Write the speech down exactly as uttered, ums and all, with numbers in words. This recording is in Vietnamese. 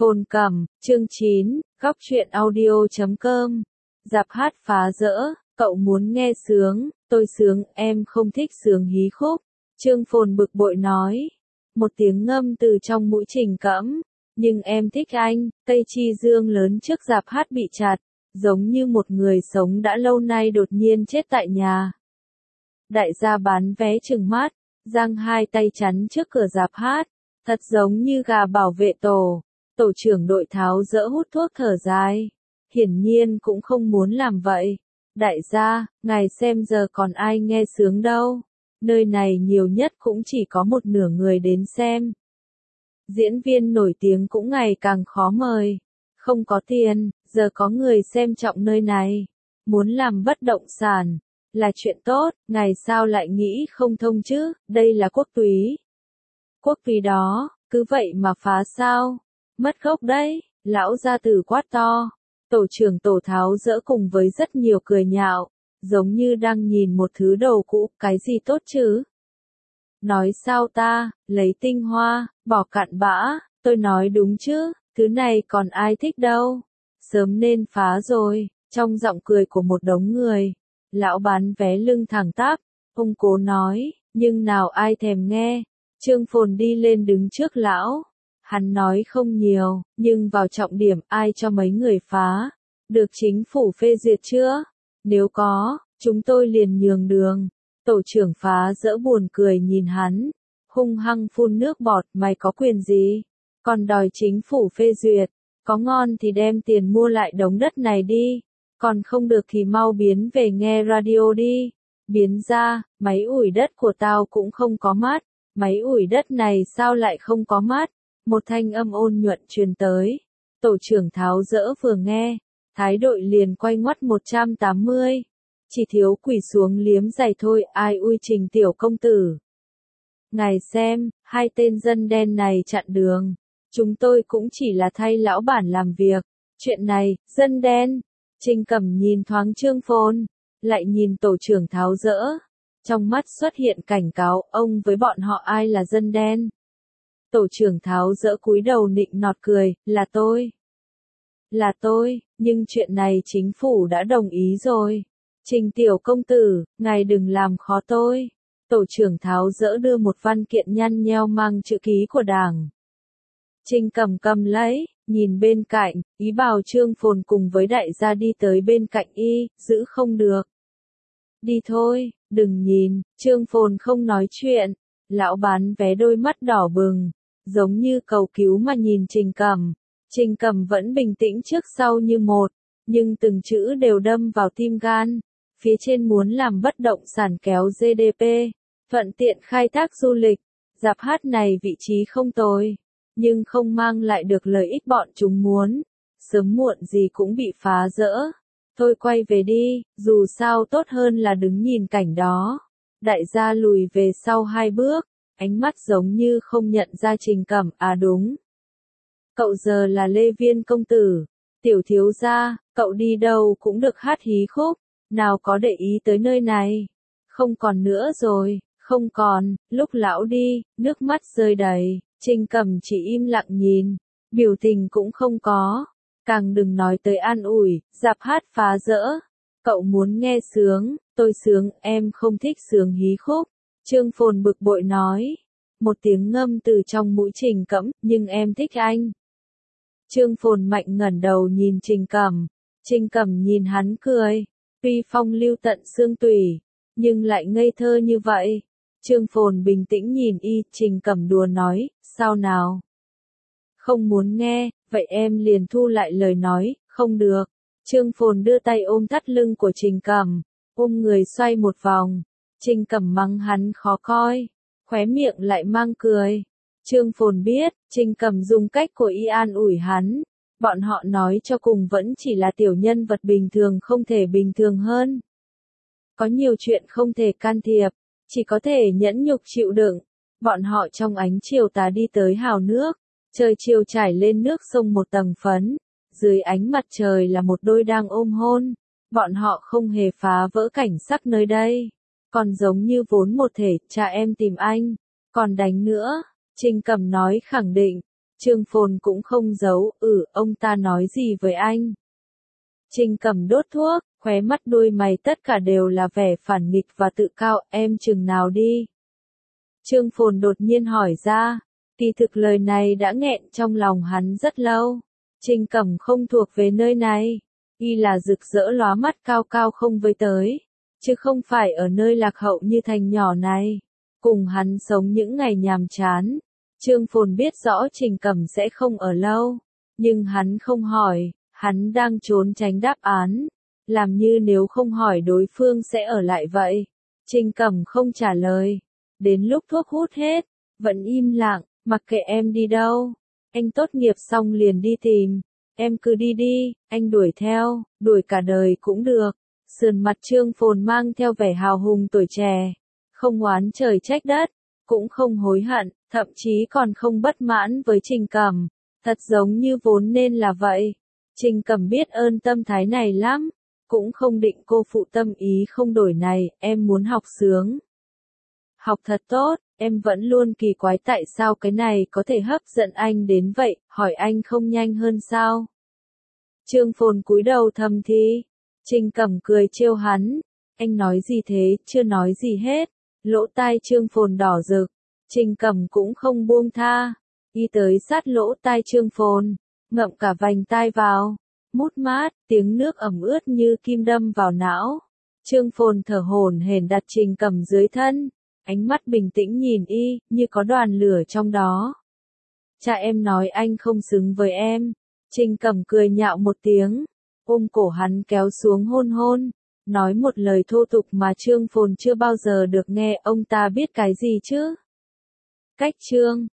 Phồn Cầm, chương chín, góc truyện audio chấm com. Dạp hát phá dỡ, cậu muốn nghe sướng, tôi sướng, em không thích sướng hí khúc. Trương Phồn bực bội nói. Một tiếng ngâm từ trong mũi Trình Cẫm. Nhưng em thích anh, cây chi dương lớn trước dạp hát bị chặt, giống như một người sống đã lâu nay đột nhiên chết tại nhà. Đại gia bán vé trừng mắt, giang hai tay chắn trước cửa dạp hát, thật giống như gà bảo vệ tổ. Tổ trưởng đội tháo dỡ hút thuốc thở dài. Hiển nhiên cũng không muốn làm vậy. Đại gia, ngài xem giờ còn ai nghe sướng đâu. Nơi này nhiều nhất cũng chỉ có một nửa người đến xem. Diễn viên nổi tiếng cũng ngày càng khó mời. Không có tiền, giờ có người xem trọng nơi này. Muốn làm bất động sản, là chuyện tốt, ngài sao lại nghĩ không thông chứ, đây là quốc túy. Quốc túy đó, cứ vậy mà phá sao? Mất gốc đấy, lão gia tử quát to. Tổ trưởng tổ tháo dỡ cùng với rất nhiều cười nhạo, giống như đang nhìn một thứ đồ cũ, cái gì tốt chứ? Nói sao ta, lấy tinh hoa, bỏ cặn bã, tôi nói đúng chứ, thứ này còn ai thích đâu. Sớm nên phá rồi, trong giọng cười của một đống người. Lão bán vé lưng thẳng tắp, ông cố nói, nhưng nào ai thèm nghe. Trương Phồn đi lên đứng trước lão. Hắn nói không nhiều, nhưng vào trọng điểm ai cho mấy người phá. Được chính phủ phê duyệt chưa? Nếu có, chúng tôi liền nhường đường. Tổ trưởng phá dỡ buồn cười nhìn hắn. Hung hăng phun nước bọt, mày có quyền gì? Còn đòi chính phủ phê duyệt. Có ngon thì đem tiền mua lại đống đất này đi. Còn không được thì mau biến về nghe radio đi. Biến ra, máy ủi đất của tao cũng không có mát. Máy ủi đất này sao lại không có mát? Một thanh âm ôn nhuận truyền tới. Tổ trưởng tháo dỡ vừa nghe, thái đội liền quay ngoắt một trăm tám mươi. Chỉ thiếu quỳ xuống liếm giày thôi, ai ui Trình tiểu công tử. Ngài xem, hai tên dân đen này chặn đường. Chúng tôi cũng chỉ là thay lão bản làm việc. Chuyện này, dân đen. Trình Cẩm nhìn thoáng Trương Phồn, lại nhìn tổ trưởng tháo dỡ. Trong mắt xuất hiện cảnh cáo, ông với bọn họ ai là dân đen. Tổ trưởng tháo dỡ cúi đầu nịnh nọt cười, là tôi. Là tôi, nhưng chuyện này chính phủ đã đồng ý rồi. Trình tiểu công tử, ngài đừng làm khó tôi. Tổ trưởng tháo dỡ đưa một văn kiện nhăn nheo mang chữ ký của đảng. Trình Cẩm cầm lấy, nhìn bên cạnh, ý bảo Trương Phồn cùng với đại gia đi tới bên cạnh y, giữ không được. Đi thôi, đừng nhìn, Trương Phồn không nói chuyện. Lão bán vé đôi mắt đỏ bừng, giống như cầu cứu mà nhìn Trình Cẩm. Trình Cẩm vẫn bình tĩnh trước sau như một, nhưng từng chữ đều đâm vào tim gan. Phía trên muốn làm bất động sản kéo giê đê pê, thuận tiện khai thác du lịch. Dạp hát này vị trí không tồi, nhưng không mang lại được lợi ích bọn chúng muốn. Sớm muộn gì cũng bị phá rỡ. Thôi quay về đi, dù sao tốt hơn là đứng nhìn cảnh đó. Đại gia lùi về sau hai bước, ánh mắt giống như không nhận ra Trình Cẩm, à đúng. Cậu giờ là Lê Viên công tử, tiểu thiếu gia, cậu đi đâu cũng được hát hí khúc, nào có để ý tới nơi này. Không còn nữa rồi, không còn, lúc lão đi, nước mắt rơi đầy, Trình Cẩm chỉ im lặng nhìn, biểu tình cũng không có. Càng đừng nói tới an ủi, dạp hát phá dỡ. Cậu muốn nghe sướng, tôi sướng, em không thích sướng hí khúc. Trương Phồn bực bội nói. Một tiếng ngâm từ trong mũi Trình Cẫm, nhưng em thích anh. Trương Phồn mạnh ngẩng đầu nhìn Trình Cẩm. Trình Cẩm nhìn hắn cười. Tuy phong lưu tận xương tủy, nhưng lại ngây thơ như vậy. Trương Phồn bình tĩnh nhìn y, Trình Cẩm đùa nói, sao nào? Không muốn nghe, vậy em liền thu lại lời nói, không được. Trương Phồn đưa tay ôm thắt lưng của Trình Cẩm, ôm người xoay một vòng. Trình Cẩm mắng hắn khó coi, khóe miệng lại mang cười. Trương Phồn biết, Trình Cẩm dùng cách của y an ủi hắn. Bọn họ nói cho cùng vẫn chỉ là tiểu nhân vật bình thường, không thể bình thường hơn. Có nhiều chuyện không thể can thiệp, chỉ có thể nhẫn nhục chịu đựng. Bọn họ trong ánh chiều tà đi tới hào nước. Trời chiều trải lên nước sông một tầng phấn, dưới ánh mặt trời là một đôi đang ôm hôn. Bọn họ không hề phá vỡ cảnh sắc nơi đây, còn giống như vốn một thể, cha em tìm anh, còn đánh nữa. Trình Cẩm nói khẳng định. Trương Phồn cũng không giấu, ừ, ông ta nói gì với anh? Trình Cẩm đốt thuốc, khóe mắt đuôi mày tất cả đều là vẻ phản nghịch và tự cao, em chừng nào đi? Trương Phồn đột nhiên hỏi ra, kỳ thực lời này đã nghẹn trong lòng hắn rất lâu. Trình Cẩm không thuộc về nơi này, y là rực rỡ lóa mắt cao cao không với tới, chứ không phải ở nơi lạc hậu như thành nhỏ này. Cùng hắn sống những ngày nhàm chán, Trương Phồn biết rõ Trình Cẩm sẽ không ở lâu, nhưng hắn không hỏi, hắn đang trốn tránh đáp án, làm như nếu không hỏi đối phương sẽ ở lại vậy. Trình Cẩm không trả lời, đến lúc thuốc hút hết, vẫn im lặng, mặc kệ em đi đâu, anh tốt nghiệp xong liền đi tìm, em cứ đi đi, anh đuổi theo, đuổi cả đời cũng được. Sườn mặt Trương Phồn mang theo vẻ hào hùng tuổi trẻ, không oán trời trách đất, cũng không hối hận, thậm chí còn không bất mãn với Trình Cẩm, thật giống như vốn nên là vậy. Trình Cẩm biết ơn tâm thái này lắm, cũng không định cô phụ tâm ý không đổi này, em muốn học sướng. Học thật tốt, em vẫn luôn kỳ quái tại sao cái này có thể hấp dẫn anh đến vậy, hỏi anh không nhanh hơn sao? Trương Phồn cúi đầu thầm thì, Trình Cẩm cười trêu hắn, anh nói gì thế, chưa nói gì hết, lỗ tai Trương Phồn đỏ rực, Trình Cẩm cũng không buông tha, đi tới sát lỗ tai Trương Phồn, ngậm cả vành tai vào, mút mát, tiếng nước ẩm ướt như kim đâm vào não. Trương Phồn thở hổn hển đặt Trình Cẩm dưới thân, ánh mắt bình tĩnh nhìn y, như có đoàn lửa trong đó. Cha em nói anh không xứng với em. Trình Cẩm cười nhạo một tiếng, ôm cổ hắn kéo xuống hôn hôn, nói một lời thô tục mà Trương Phồn chưa bao giờ được nghe, ông ta biết cái gì chứ? Cách Trương